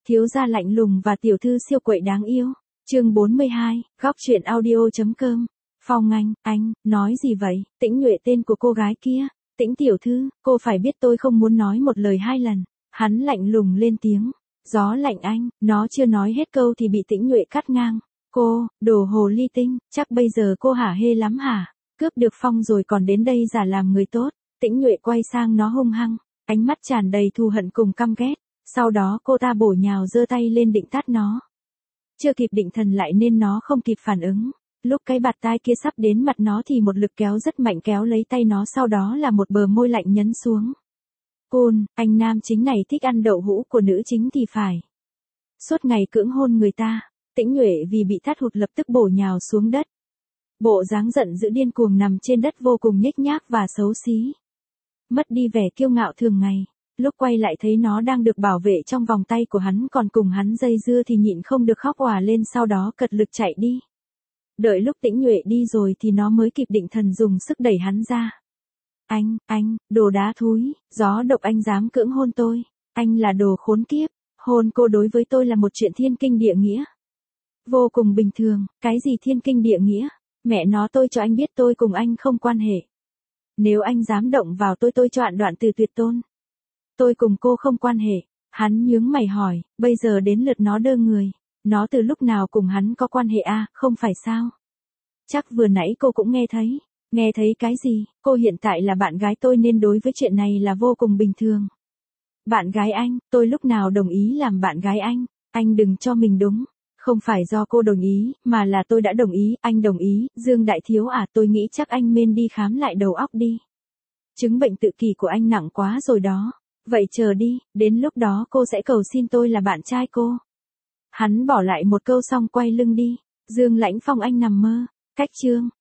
Thiếu gia lạnh lùng và tiểu thư siêu quậy đáng yêu. Chương 42, góc truyện audio.com. Phong anh, nói gì vậy? Tĩnh Nhuệ tên của cô gái kia. Tĩnh tiểu thư, cô phải biết tôi không muốn nói một lời hai lần. Hắn lạnh lùng lên tiếng. Gió lạnh anh, nó chưa nói hết câu thì bị Tĩnh Nhuệ cắt ngang. Cô, đồ hồ ly tinh, chắc bây giờ cô hả hê lắm hả? Cướp được Phong rồi còn đến đây giả làm người tốt. Tĩnh Nhuệ quay sang nó hung hăng, ánh mắt tràn đầy thù hận cùng căm ghét. Sau đó cô ta bổ nhào giơ tay lên định tát nó. Chưa kịp định thần lại nên nó không kịp phản ứng. Lúc cái bạt tai kia sắp đến mặt nó thì một lực kéo rất mạnh kéo lấy tay nó, sau đó là một bờ môi lạnh nhấn xuống. Côn, anh nam chính này thích ăn đậu hũ của nữ chính thì phải. Suốt ngày cưỡng hôn người ta. Tĩnh Nhuệ vì bị thắt hụt lập tức bổ nhào xuống đất. Bộ dáng giận dữ điên cuồng nằm trên đất vô cùng nhếch nhác và xấu xí. Mất đi vẻ kiêu ngạo thường ngày. Lúc quay lại thấy nó đang được bảo vệ trong vòng tay của hắn còn cùng hắn dây dưa thì nhịn không được khóc òa lên, sau đó cật lực chạy đi. Đợi lúc Tĩnh Nhuệ đi rồi thì nó mới kịp định thần dùng sức đẩy hắn ra. Anh, đồ đá thúi, gió độc, anh dám cưỡng hôn tôi. Anh là đồ khốn kiếp, hôn cô đối với tôi là một chuyện thiên kinh địa nghĩa. Vô cùng bình thường, cái gì thiên kinh địa nghĩa? Mẹ nó, tôi cho anh biết tôi cùng anh không quan hệ. Nếu anh dám động vào tôi cho đoạn từ tuyệt tôn. Tôi cùng cô không quan hệ. Hắn nhướng mày hỏi, bây giờ đến lượt nó đơ người. Nó từ lúc nào cùng hắn có quan hệ à, không phải sao? Chắc vừa nãy cô cũng nghe thấy. Nghe thấy cái gì? Cô hiện tại là bạn gái tôi nên đối với chuyện này là vô cùng bình thường. Bạn gái anh, tôi lúc nào đồng ý làm bạn gái anh đừng cho mình đúng. Không phải do cô đồng ý, mà là tôi đã đồng ý, anh đồng ý. Dương đại thiếu à, tôi nghĩ chắc anh nên đi khám lại đầu óc đi. Chứng bệnh tự kỷ của anh nặng quá rồi đó. Vậy chờ đi, đến lúc đó cô sẽ cầu xin tôi là bạn trai cô. Hắn bỏ lại một câu xong quay lưng đi. Dương Lãnh Phong, anh nằm mơ. Cách chương